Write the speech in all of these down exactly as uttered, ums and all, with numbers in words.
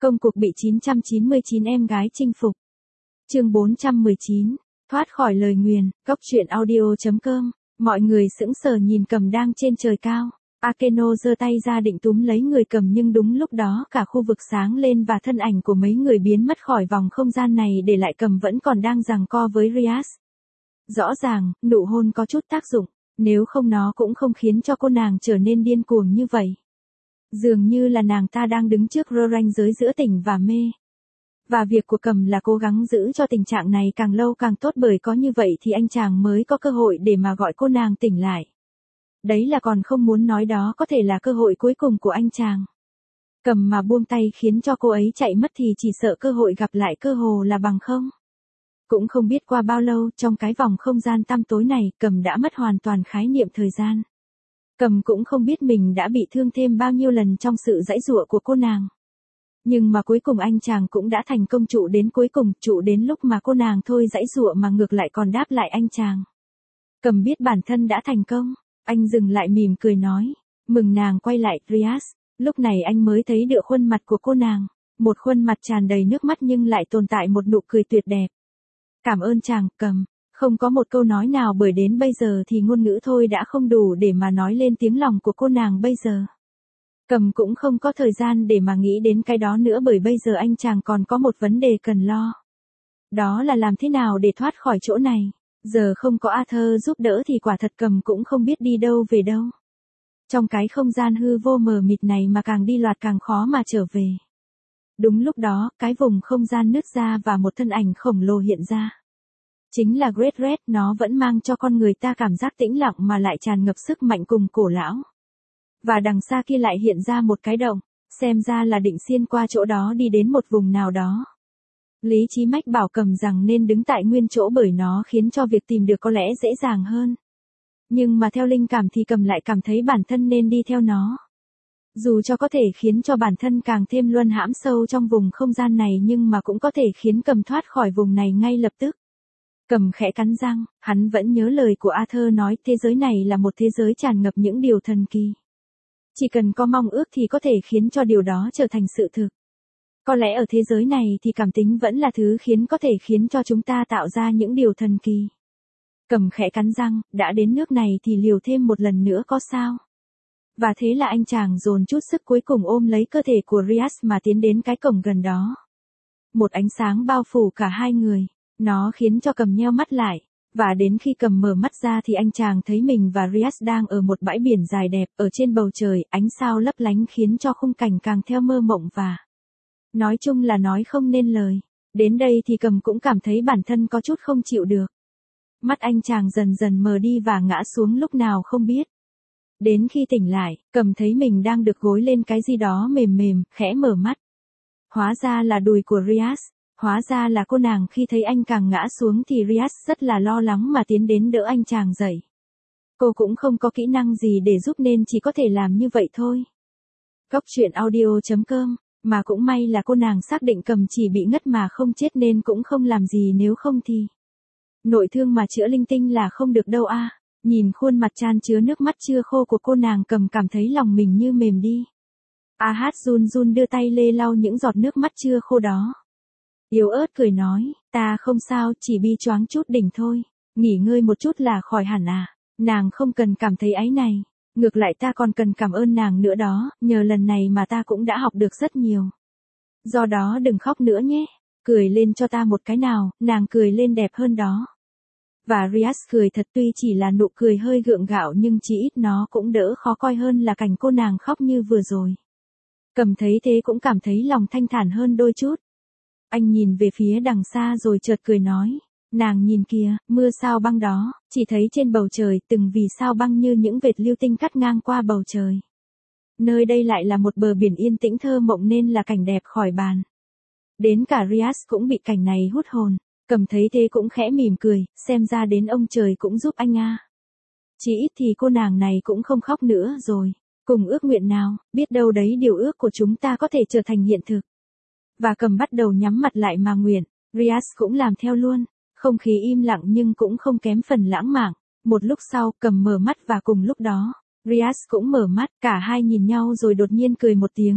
Công cuộc bị chín trăm chín mươi chín em gái chinh phục. Chương bốn trăm mười chín, thoát khỏi lời nguyền, góc truyện audio chấm com. Mọi người sững sờ nhìn Cầm đang trên trời cao. Akeno giơ tay ra định túm lấy người Cầm, nhưng đúng lúc đó cả khu vực sáng lên và thân ảnh của mấy người biến mất khỏi vòng không gian này, để lại Cầm vẫn còn đang giằng co với Rias. Rõ ràng, nụ hôn có chút tác dụng, nếu không nó cũng không khiến cho cô nàng trở nên điên cuồng như vậy. Dường như là nàng ta đang đứng trước ranh giới giữa tỉnh và mê. Và việc của Cầm là cố gắng giữ cho tình trạng này càng lâu càng tốt, bởi có như vậy thì anh chàng mới có cơ hội để mà gọi cô nàng tỉnh lại. Đấy là còn không muốn nói đó có thể là cơ hội cuối cùng của anh chàng. Cầm mà buông tay khiến cho cô ấy chạy mất thì chỉ sợ cơ hội gặp lại cơ hồ là bằng không. Cũng không biết qua bao lâu, trong cái vòng không gian tăm tối này, Cầm đã mất hoàn toàn khái niệm thời gian. Cầm cũng không biết mình đã bị thương thêm bao nhiêu lần trong sự giãy giụa của cô nàng. Nhưng mà cuối cùng anh chàng cũng đã thành công trụ đến cuối cùng, trụ đến lúc mà cô nàng thôi giãy giụa mà ngược lại còn đáp lại anh chàng. Cầm biết bản thân đã thành công, anh dừng lại mỉm cười nói, mừng nàng quay lại, Rias. Lúc này anh mới thấy được khuôn mặt của cô nàng, một khuôn mặt tràn đầy nước mắt nhưng lại tồn tại một nụ cười tuyệt đẹp. Cảm ơn chàng, Cầm. Không có một câu nói nào, bởi đến bây giờ thì ngôn ngữ thôi đã không đủ để mà nói lên tiếng lòng của cô nàng bây giờ. Cầm cũng không có thời gian để mà nghĩ đến cái đó nữa, bởi bây giờ anh chàng còn có một vấn đề cần lo. Đó là làm thế nào để thoát khỏi chỗ này. Giờ không có Arthur giúp đỡ thì quả thật Cầm cũng không biết đi đâu về đâu. Trong cái không gian hư vô mờ mịt này mà càng đi loạt càng khó mà trở về. Đúng lúc đó, cái vùng không gian nứt ra và một thân ảnh khổng lồ hiện ra. Chính là Great Red, nó vẫn mang cho con người ta cảm giác tĩnh lặng mà lại tràn ngập sức mạnh cùng cổ lão. Và đằng xa kia lại hiện ra một cái động, xem ra là định xuyên qua chỗ đó đi đến một vùng nào đó. Lý trí mách bảo Cầm rằng nên đứng tại nguyên chỗ, bởi nó khiến cho việc tìm được có lẽ dễ dàng hơn. Nhưng mà theo linh cảm thì Cầm lại cảm thấy bản thân nên đi theo nó. Dù cho có thể khiến cho bản thân càng thêm luân hãm sâu trong vùng không gian này, nhưng mà cũng có thể khiến Cầm thoát khỏi vùng này ngay lập tức. Cầm khẽ cắn răng, hắn vẫn nhớ lời của Arthur nói, thế giới này là một thế giới tràn ngập những điều thần kỳ. Chỉ cần có mong ước thì có thể khiến cho điều đó trở thành sự thực. Có lẽ ở thế giới này thì cảm tính vẫn là thứ khiến có thể khiến cho chúng ta tạo ra những điều thần kỳ. Cầm khẽ cắn răng, đã đến nước này thì liều thêm một lần nữa có sao. Và thế là anh chàng dồn chút sức cuối cùng ôm lấy cơ thể của Rias mà tiến đến cái cổng gần đó. Một ánh sáng bao phủ cả hai người. Nó khiến cho Cầm nheo mắt lại, và đến khi Cầm mở mắt ra thì anh chàng thấy mình và Rias đang ở một bãi biển dài đẹp, ở trên bầu trời, ánh sao lấp lánh khiến cho khung cảnh càng theo mơ mộng và... Nói chung là nói không nên lời. Đến đây thì Cầm cũng cảm thấy bản thân có chút không chịu được. Mắt anh chàng dần dần mờ đi và ngã xuống lúc nào không biết. Đến khi tỉnh lại, Cầm thấy mình đang được gối lên cái gì đó mềm mềm, khẽ mở mắt. Hóa ra là đùi của Rias. Hóa ra là cô nàng. Khi thấy anh càng ngã xuống thì Rias rất là lo lắng mà tiến đến đỡ anh chàng dậy. Cô cũng không có kỹ năng gì để giúp nên chỉ có thể làm như vậy thôi. Góc truyện audio chấm com, mà cũng may là cô nàng xác định Cầm chỉ bị ngất mà không chết nên cũng không làm gì, nếu không thì... Nội thương mà chữa linh tinh là không được đâu a. Nhìn khuôn mặt chan chứa nước mắt chưa khô của cô nàng, Cầm cảm thấy lòng mình như mềm đi. A Hát run run đưa tay lê lau những giọt nước mắt chưa khô đó. Yếu ớt cười nói, ta không sao, chỉ bi choáng chút đỉnh thôi, nghỉ ngơi một chút là khỏi hẳn à. Nàng không cần cảm thấy áy này, ngược lại ta còn cần cảm ơn nàng nữa đó, nhờ lần này mà ta cũng đã học được rất nhiều. Do đó đừng khóc nữa nhé, cười lên cho ta một cái nào. Nàng cười lên đẹp hơn đó. Và Rias cười thật, tuy chỉ là nụ cười hơi gượng gạo nhưng chỉ ít nó cũng đỡ khó coi hơn là cảnh cô nàng khóc như vừa rồi. Cầm thấy thế cũng cảm thấy lòng thanh thản hơn đôi chút. Anh nhìn về phía đằng xa rồi chợt cười nói, nàng nhìn kìa, mưa sao băng đó, chỉ thấy trên bầu trời từng vì sao băng như những vệt lưu tinh cắt ngang qua bầu trời. Nơi đây lại là một bờ biển yên tĩnh thơ mộng nên là cảnh đẹp khỏi bàn. Đến cả Rias cũng bị cảnh này hút hồn. Cầm thấy thế cũng khẽ mỉm cười, xem ra đến ông trời cũng giúp anh a. Chỉ ít thì cô nàng này cũng không khóc nữa rồi. Cùng ước nguyện nào, biết đâu đấy điều ước của chúng ta có thể trở thành hiện thực. Và Cầm bắt đầu nhắm mặt lại mà nguyện, Rias cũng làm theo luôn. Không khí im lặng nhưng cũng không kém phần lãng mạn. Một lúc sau, Cầm mở mắt và cùng lúc đó, Rias cũng mở mắt, cả hai nhìn nhau rồi đột nhiên cười một tiếng.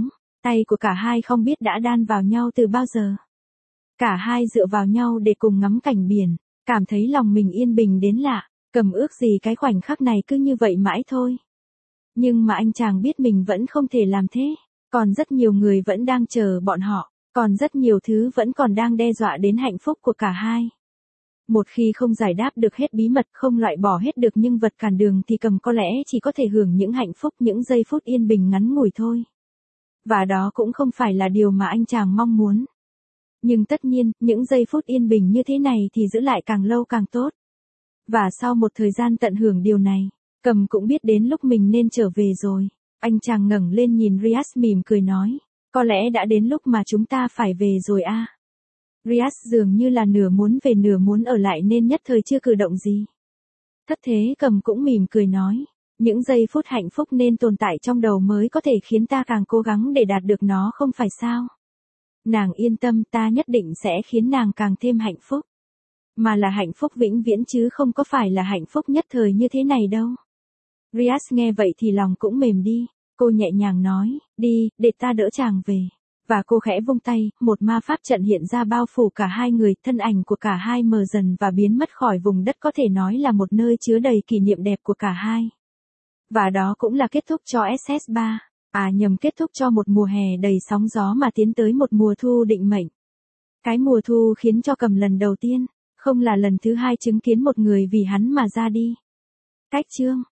Tay của cả hai không biết đã đan vào nhau từ bao giờ. Cả hai dựa vào nhau để cùng ngắm cảnh biển, cảm thấy lòng mình yên bình đến lạ, cầm ước gì cái khoảnh khắc này cứ như vậy mãi thôi. Nhưng mà anh chàng biết mình vẫn không thể làm thế, còn rất nhiều người vẫn đang chờ bọn họ, còn rất nhiều thứ vẫn còn đang đe dọa đến hạnh phúc của cả hai. Một khi không giải đáp được hết bí mật, không loại bỏ hết được những vật cản đường thì Cầm có lẽ chỉ có thể hưởng những hạnh phúc, những giây phút yên bình ngắn ngủi thôi. Và đó cũng không phải là điều mà anh chàng mong muốn. Nhưng tất nhiên, những giây phút yên bình như thế này thì giữ lại càng lâu càng tốt. Và sau một thời gian tận hưởng điều này, Cầm cũng biết đến lúc mình nên trở về rồi. Anh chàng ngẩng lên nhìn Rias mỉm cười nói, có lẽ đã đến lúc mà chúng ta phải về rồi a. À. Rias dường như là nửa muốn về nửa muốn ở lại nên nhất thời chưa cử động gì. Thất thế Cầm cũng mỉm cười nói, những giây phút hạnh phúc nên tồn tại trong đầu mới có thể khiến ta càng cố gắng để đạt được nó không phải sao. Nàng yên tâm, ta nhất định sẽ khiến nàng càng thêm hạnh phúc. Mà là hạnh phúc vĩnh viễn chứ không có phải là hạnh phúc nhất thời như thế này đâu. Rias nghe vậy thì lòng cũng mềm đi, cô nhẹ nhàng nói, đi, để ta đỡ chàng về. Và cô khẽ vung tay, một ma pháp trận hiện ra bao phủ cả hai người, thân ảnh của cả hai mờ dần và biến mất khỏi vùng đất có thể nói là một nơi chứa đầy kỷ niệm đẹp của cả hai. Và đó cũng là kết thúc cho ét ét ba, à nhầm kết thúc cho một mùa hè đầy sóng gió mà tiến tới một mùa thu định mệnh. Cái mùa thu khiến cho Cầm lần đầu tiên, không là lần thứ hai chứng kiến một người vì hắn mà ra đi. Cách chương